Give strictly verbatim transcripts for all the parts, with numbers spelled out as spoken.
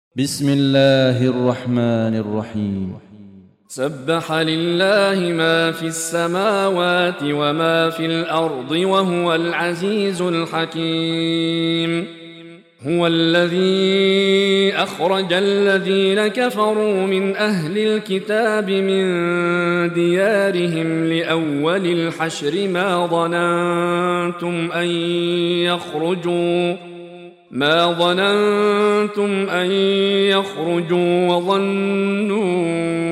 بسم الله الرحمن الرحيم. سبح لله ما في السماوات وما في الأرض وهو العزيز الحكيم. هو الذي أخرج الذين كفروا من أهل الكتاب من ديارهم لأول الحشر ما ظننتم أن يخرجوا ما ظننتم أن يخرجوا وظنوا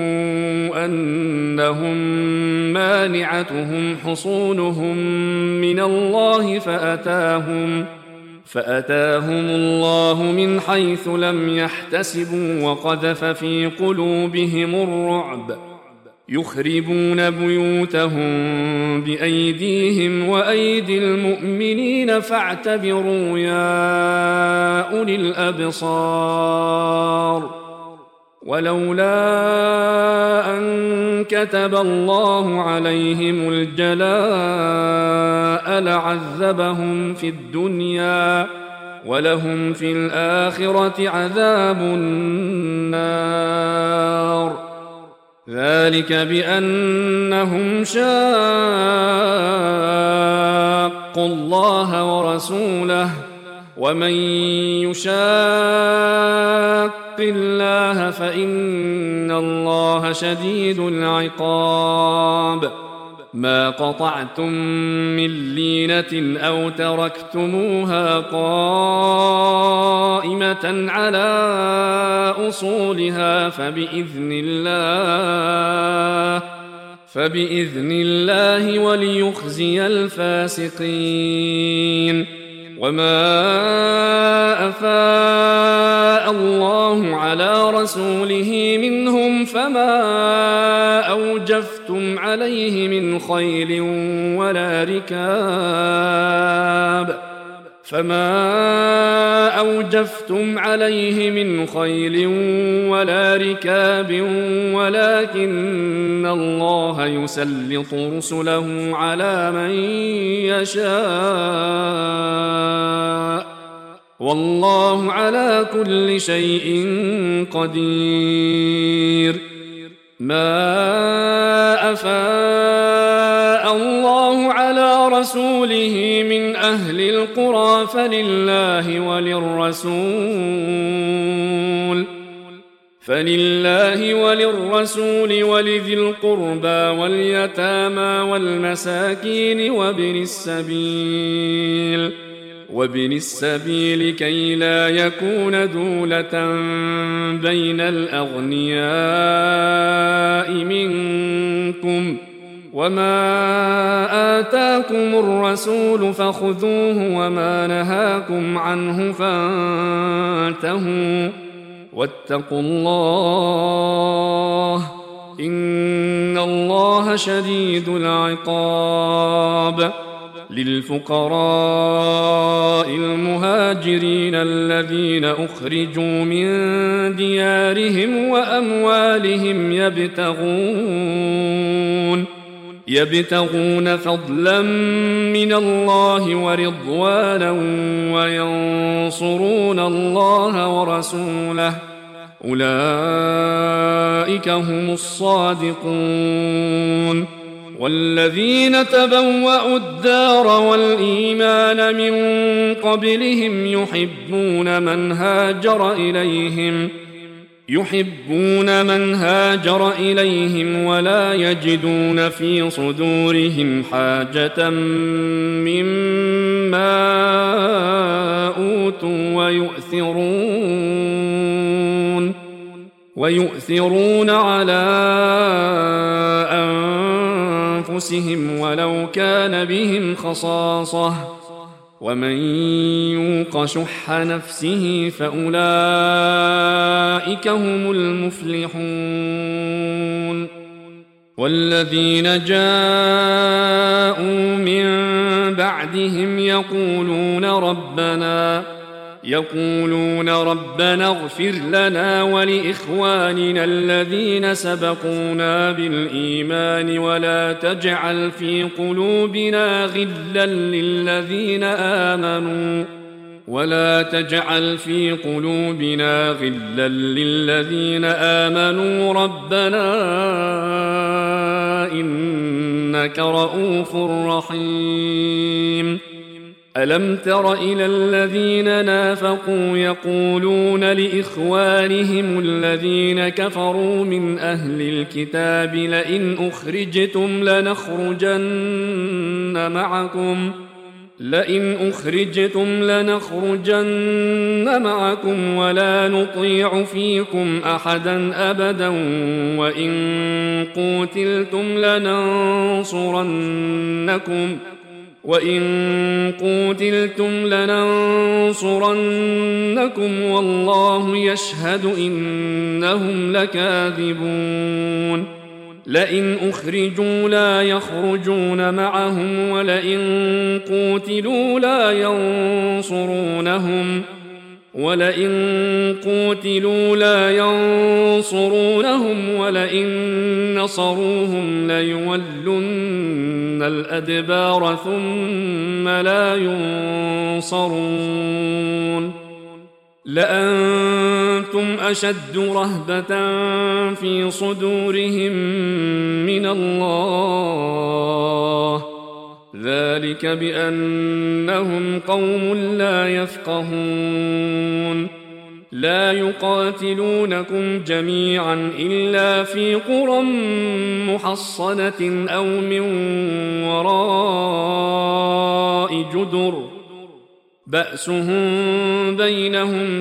أنهم مانعتهم حصونهم من الله فأتاهم فأتاهم الله من حيث لم يحتسبوا وقذف في قلوبهم الرعب يخربون بيوتهم بأيديهم وأيدي المؤمنين فاعتبروا يا أولي الأبصار. ولولا أن كتب الله عليهم الجلاء لعذبهم في الدنيا ولهم في الآخرة عذاب النار. ذلك بأنهم شاقوا الله ورسوله ومن يشاق الله فإن الله شديد العقاب. ما قطعتم من لينة أو تركتموها قائمة على أصولها فبإذن الله فبإذن الله وليخزي الفاسقين. وما أفاء الله على رسوله منهم فما أوجفتم عليه من خيل ولا ركاب فما أوجفتم عليه من خيل ولا ركاب ولكن الله يسلط رسله على من يشاء والله على كل شيء قدير. ما أفاء الله على رسوله من أهل القرى فلله وللرسول فلله وللرسول ولذي القربى واليتامى والمساكين وابن السبيل وابن السبيل كي لا يكون دولة بين الأغنياء منكم وما آتاكم الرسول فخذوه وما نهاكم عنه فانتهوا واتقوا الله إن الله شديد العقاب. للفقراء المهاجرين الذين أخرجوا من ديارهم وأموالهم يبتغون يبتغون فضلا من الله ورضوانا وينصرون الله ورسوله أولئك هم الصادقون. والذين تبوأوا الدار والإيمان من قبلهم يحبون من هاجر إليهم يحبون من هاجر إليهم ولا يجدون في صدورهم حاجة مما أوتوا ويؤثرون ويؤثرون على أنفسهم ولو كان بهم خصاصة ومن يوق شح نفسه فأولئك هم المفلحون. والذين جاءوا من بعدهم يقولون ربنا يقولون ربنا اغفر لنا ولإخواننا الذين سبقونا بالإيمان ولا تجعل في قلوبنا غلا للذين آمنوا ولا تجعل في قلوبنا غلا للذين آمنوا ربنا إنك رؤوف رحيم. ألم تر إلى الذين نافقوا يقولون لإخوانهم الذين كفروا من أهل الكتاب لئن أخرجتم لنخرجن معكم لئن أخرجتم لنخرجن معكم ولا نطيع فيكم أحدا أبدا وإن قوتلتم لننصرنكم وإن قوتلتم لننصرنكم والله يشهد إنهم لكاذبون. لئن أخرجوا لا يخرجون معهم ولئن قوتلوا لا ينصرونهم ولئن قوتلوا لا ينصرونهم ولئن نصروهم ليولن الأدبار ثم لا ينصرون. لأنتم أشد رهبة في صدورهم من الله ذلك بأنهم قوم لا يفقهون. لا يقاتلونكم جميعا إلا في قرى محصنة أو من وراء جدر بأسهم بينهم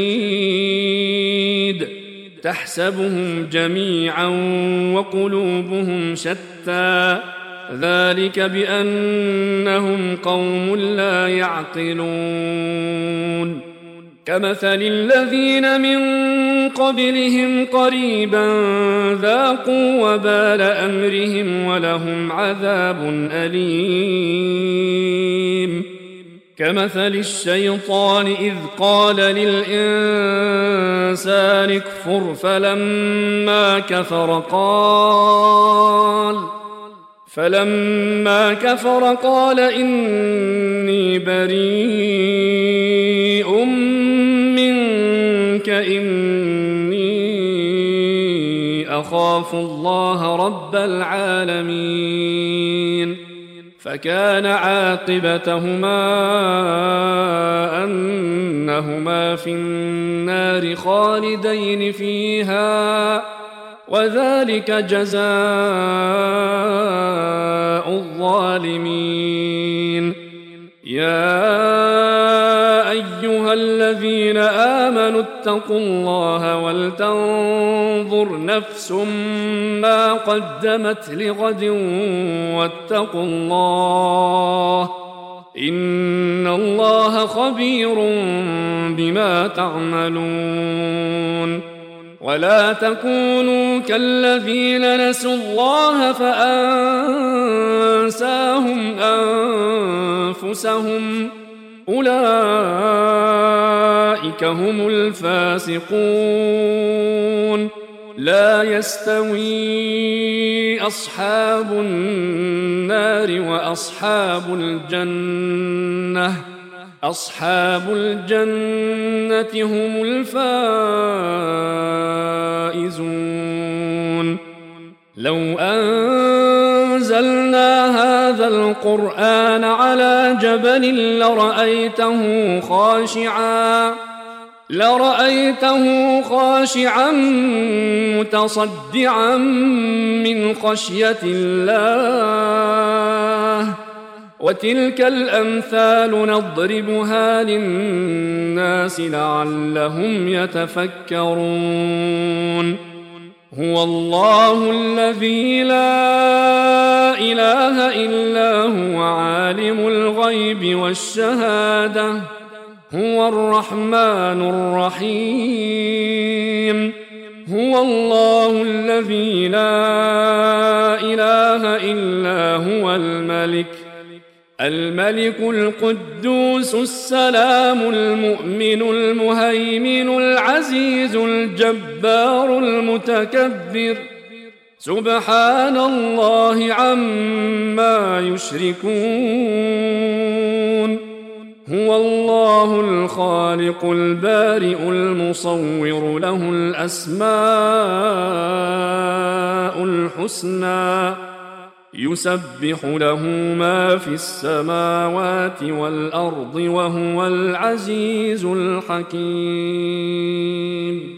شديد تحسبهم جميعا وقلوبهم شتى ذلك بأنهم قوم لا يعقلون. كمثل الذين من قبلهم قريبا ذاقوا وبال أمرهم ولهم عذاب أليم. كمثل الشيطان إذ قال للإنسان اكفر فلما كفر قال فلما كفر قال إني بريء منك إني أخاف الله رب العالمين. فكان عاقبتهما أنهما في النار خالدين فيها وذلك جزاء الظالمين. يا أيها الذين آمنوا اتقوا الله ولتنظر نفس ما قدمت لغد واتقوا الله إن الله خبير بما تعملون. ولا تكونوا كالذين نسوا الله فأنساهم أنفسهم أولئك هم الفاسقون. لا يستوي أصحاب النار وأصحاب الجنة أصحاب الجنة هم الفائزون. لو أنزلنا هذا القرآن على جبل لرأيته خاشعا لرأيته خاشعا متصدعا من خشية الله. وتلك الأمثال نضربها للناس لعلهم يتفكرون. هو الله الذي لا إله إلا هو عالم الغيب والشهادة هو الرحمن الرحيم. هو الله الذي لا إله إلا هو الملك الملك القدوس السلام المؤمن المهيمن العزيز الجبار المتكبر سبحان الله عما يشركون. هو الله الخالق البارئ المصور له الأسماء الحسنى يسبح له ما في السماوات والأرض وهو العزيز الحكيم